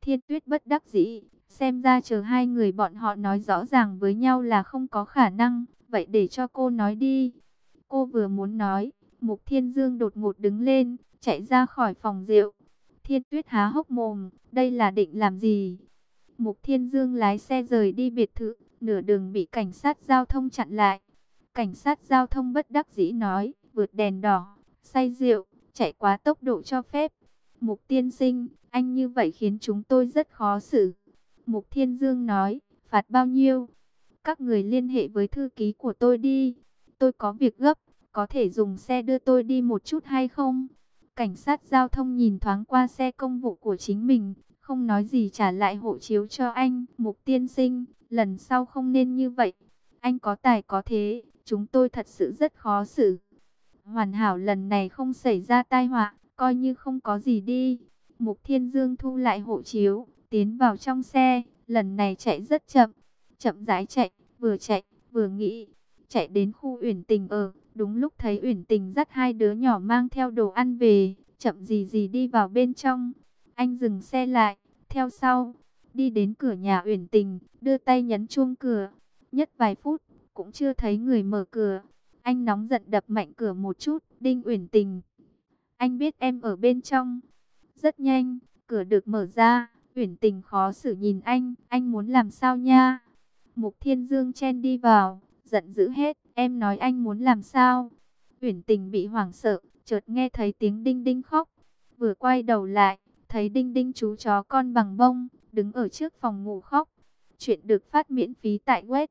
Thiên Tuyết bất đắc dĩ, xem ra chờ hai người bọn họ nói rõ ràng với nhau là không có khả năng, vậy để cho cô nói đi. Cô vừa muốn nói, Mục Thiên Dương đột ngột đứng lên, chạy ra khỏi phòng rượu. Thiên Tuyết há hốc mồm, đây là định làm gì? Mục Thiên Dương lái xe rời đi biệt thự, nửa đường bị cảnh sát giao thông chặn lại. Cảnh sát giao thông bất đắc dĩ nói, vượt đèn đỏ, say rượu, chạy quá tốc độ cho phép. Mục tiên sinh, anh như vậy khiến chúng tôi rất khó xử. Mục Thiên Dương nói, phạt bao nhiêu? Các người liên hệ với thư ký của tôi đi. Tôi có việc gấp, có thể dùng xe đưa tôi đi một chút hay không? Cảnh sát giao thông nhìn thoáng qua xe công vụ của chính mình, không nói gì trả lại hộ chiếu cho anh. Mục tiên sinh, lần sau không nên như vậy. Anh có tài có thế, chúng tôi thật sự rất khó xử. Hoàn hảo lần này không xảy ra tai họa, coi như không có gì đi. Mục Thiên Dương thu lại hộ chiếu, tiến vào trong xe, lần này chạy rất chậm. Chậm rãi chạy, vừa nghĩ. Chạy đến khu Uyển Tình ở, đúng lúc thấy Uyển Tình dắt hai đứa nhỏ mang theo đồ ăn về, chậm gì gì đi vào bên trong. Anh dừng xe lại, theo sau, đi đến cửa nhà Uyển Tình, đưa tay nhấn chuông cửa. Nhất vài phút, cũng chưa thấy người mở cửa. Anh nóng giận đập mạnh cửa một chút, Đinh Uyển Tình. Anh biết em ở bên trong. Rất nhanh, cửa được mở ra, Uyển Tình khó xử nhìn anh muốn làm sao nha? Mục Thiên Dương chen đi vào, giận dữ hết, em nói anh muốn làm sao? Uyển Tình bị hoảng sợ, chợt nghe thấy tiếng Đinh Đinh khóc, vừa quay đầu lại, thấy Đinh Đinh chú chó con bằng bông, đứng ở trước phòng ngủ khóc. Chuyện được phát miễn phí tại web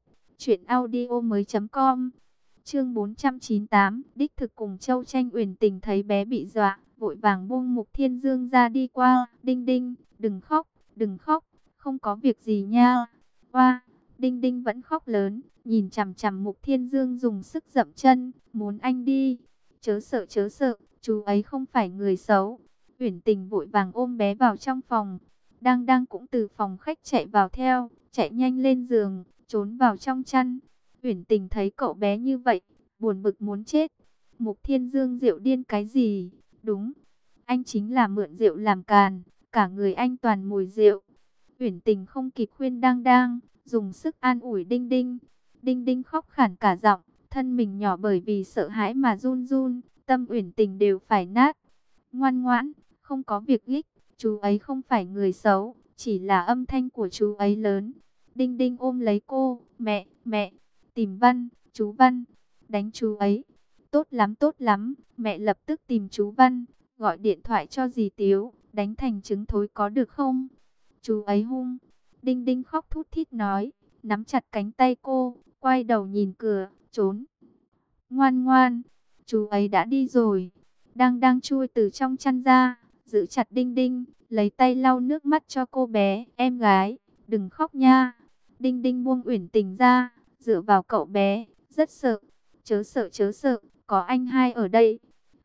truyệnaudiomoi.com. Chương 498, đích thực cùng Châu Tranh. Uyển Tình thấy bé bị dọa, vội vàng buông Mục Thiên Dương ra đi qua, Đinh Đinh, đừng khóc, không có việc gì nha. Oa, Đinh Đinh vẫn khóc lớn, nhìn chằm chằm Mục Thiên Dương dùng sức dậm chân, muốn anh đi. Chớ sợ, chú ấy không phải người xấu. Uyển Tình vội vàng ôm bé vào trong phòng. Đang cũng từ phòng khách chạy vào theo, chạy nhanh lên giường, trốn vào trong chăn. Uyển Tình thấy cậu bé như vậy, buồn bực muốn chết. Mục Thiên Dương rượu điên cái gì? Đúng, anh chính là mượn rượu làm càn, cả người anh toàn mùi rượu. Uyển Tình không kịp khuyên Đang, dùng sức an ủi Đinh Đinh. Đinh Đinh khóc khản cả giọng, thân mình nhỏ bởi vì sợ hãi mà run run, tâm Uyển Tình đều phải nát. Ngoan ngoãn, không có việc ích, chú ấy không phải người xấu, chỉ là âm thanh của chú ấy lớn. Đinh Đinh ôm lấy cô, mẹ, tìm Văn, chú Văn, đánh chú ấy. Tốt lắm, mẹ lập tức tìm chú Văn, gọi điện thoại cho dì Tiếu, đánh thành trứng thối có được không? Chú ấy hung. Đinh Đinh khóc thút thít nói, nắm chặt cánh tay cô, quay đầu nhìn cửa, trốn. Ngoan, chú ấy đã đi rồi. Đang chui từ trong chăn ra, giữ chặt Đinh Đinh, lấy tay lau nước mắt cho cô bé. Em gái, đừng khóc nha. Đinh Đinh buông Uyển Tình ra, dựa vào cậu bé, rất sợ. Chớ sợ, có anh hai ở đây.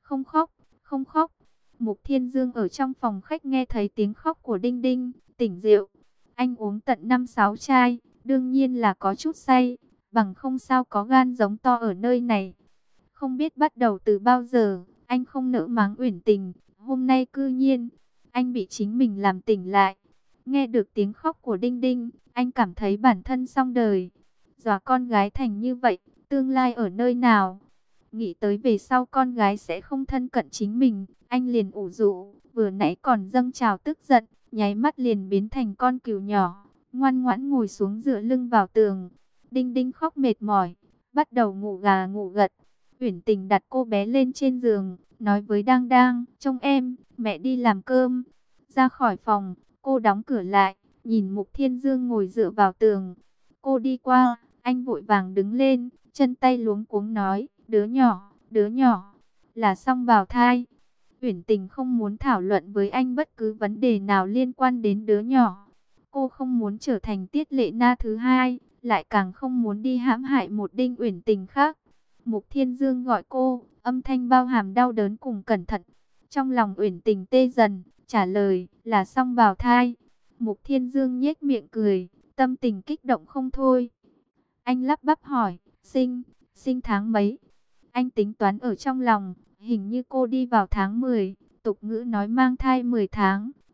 Không khóc. Mục Thiên Dương ở trong phòng khách nghe thấy tiếng khóc của Đinh Đinh, tỉnh rượu. Anh uống tận 5-6 chai, đương nhiên là có chút say, bằng không sao có gan giống to ở nơi này. Không biết bắt đầu từ bao giờ, anh không nỡ mắng Uyển Tình, hôm nay cư nhiên, anh bị chính mình làm tỉnh lại. Nghe được tiếng khóc của Đinh Đinh, anh cảm thấy bản thân xong đời. Dọa con gái thành như vậy, tương lai ở nơi nào? Nghĩ tới về sau con gái sẽ không thân cận chính mình, anh liền ủ rũ, vừa nãy còn dâng trào tức giận, nháy mắt liền biến thành con cừu nhỏ, ngoan ngoãn ngồi xuống dựa lưng vào tường. Đinh Đinh khóc mệt mỏi, bắt đầu ngủ gà ngủ gật. Uyển Tình đặt cô bé lên trên giường, nói với Đang, trông em, mẹ đi làm cơm. Ra khỏi phòng, cô đóng cửa lại, nhìn Mục Thiên Dương ngồi dựa vào tường. Cô đi qua, anh vội vàng đứng lên, chân tay luống cuống nói, đứa nhỏ, là song bào thai. Uyển Tình không muốn thảo luận với anh bất cứ vấn đề nào liên quan đến đứa nhỏ. Cô không muốn trở thành Tiết Lệ Na thứ hai, lại càng không muốn đi hãm hại một Đinh Uyển Tình khác. Mục Thiên Dương gọi cô, âm thanh bao hàm đau đớn cùng cẩn thận. Trong lòng Uyển Tình tê dần, trả lời là song bào thai. Mục Thiên Dương nhếch miệng cười, tâm tình kích động không thôi. Anh lắp bắp hỏi, sinh tháng mấy? Anh tính toán ở trong lòng, hình như cô đi vào tháng 10, tục ngữ nói mang thai 10 tháng,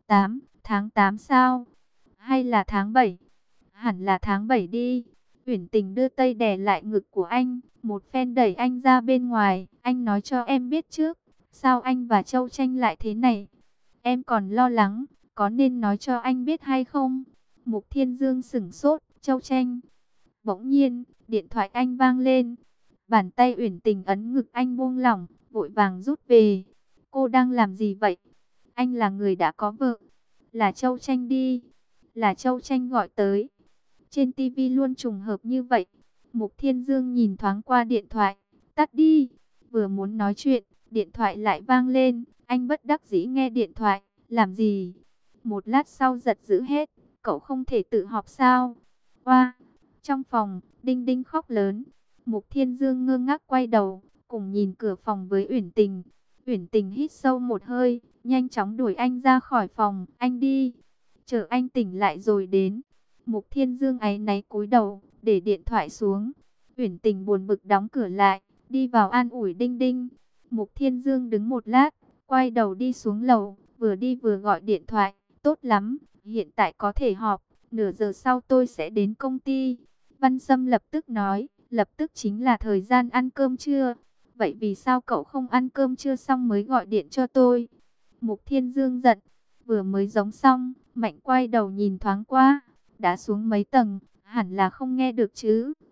tháng 8 sao? Hay là tháng 7? Hẳn là tháng 7 đi. Uyển Tình đưa tay đè lại ngực của anh, một phen đẩy anh ra bên ngoài. Anh nói cho em biết trước, sao anh và Châu Tranh lại thế này? Em còn lo lắng, có nên nói cho anh biết hay không? Mục Thiên Dương sững sốt, Châu Tranh. Bỗng nhiên, điện thoại anh vang lên. Bàn tay Uyển Tình ấn ngực anh buông lỏng, vội vàng rút về. Cô đang làm gì vậy? Anh là người đã có vợ. Là Châu Tranh đi. Là Châu Tranh gọi tới. Trên tivi luôn trùng hợp như vậy. Mục Thiên Dương nhìn thoáng qua điện thoại. Tắt đi. Vừa muốn nói chuyện, điện thoại lại vang lên. Anh bất đắc dĩ nghe điện thoại. Làm gì? Một lát sau giật giữ hết. Cậu không thể tự họp sao? Oa! Trong phòng, Đinh Đinh khóc lớn. Mục Thiên Dương ngơ ngác quay đầu, cùng nhìn cửa phòng với Uyển Tình. Uyển Tình hít sâu một hơi, nhanh chóng đuổi anh ra khỏi phòng. Anh đi. Chờ anh tỉnh lại rồi đến. Mục Thiên Dương áy náy cúi đầu, để điện thoại xuống. Uyển Tình buồn bực đóng cửa lại, đi vào an ủi Đinh Đinh. Mục Thiên Dương đứng một lát, quay đầu đi xuống lầu, vừa đi vừa gọi điện thoại. Tốt lắm, hiện tại có thể họp, nửa giờ sau tôi sẽ đến công ty. Văn Sâm lập tức nói, lập tức chính là thời gian ăn cơm trưa. Vậy vì sao cậu không ăn cơm trưa xong mới gọi điện cho tôi? Mục Thiên Dương giận, vừa mới giống xong, Mạnh quay đầu nhìn thoáng qua, đã xuống mấy tầng, hẳn là không nghe được chứ.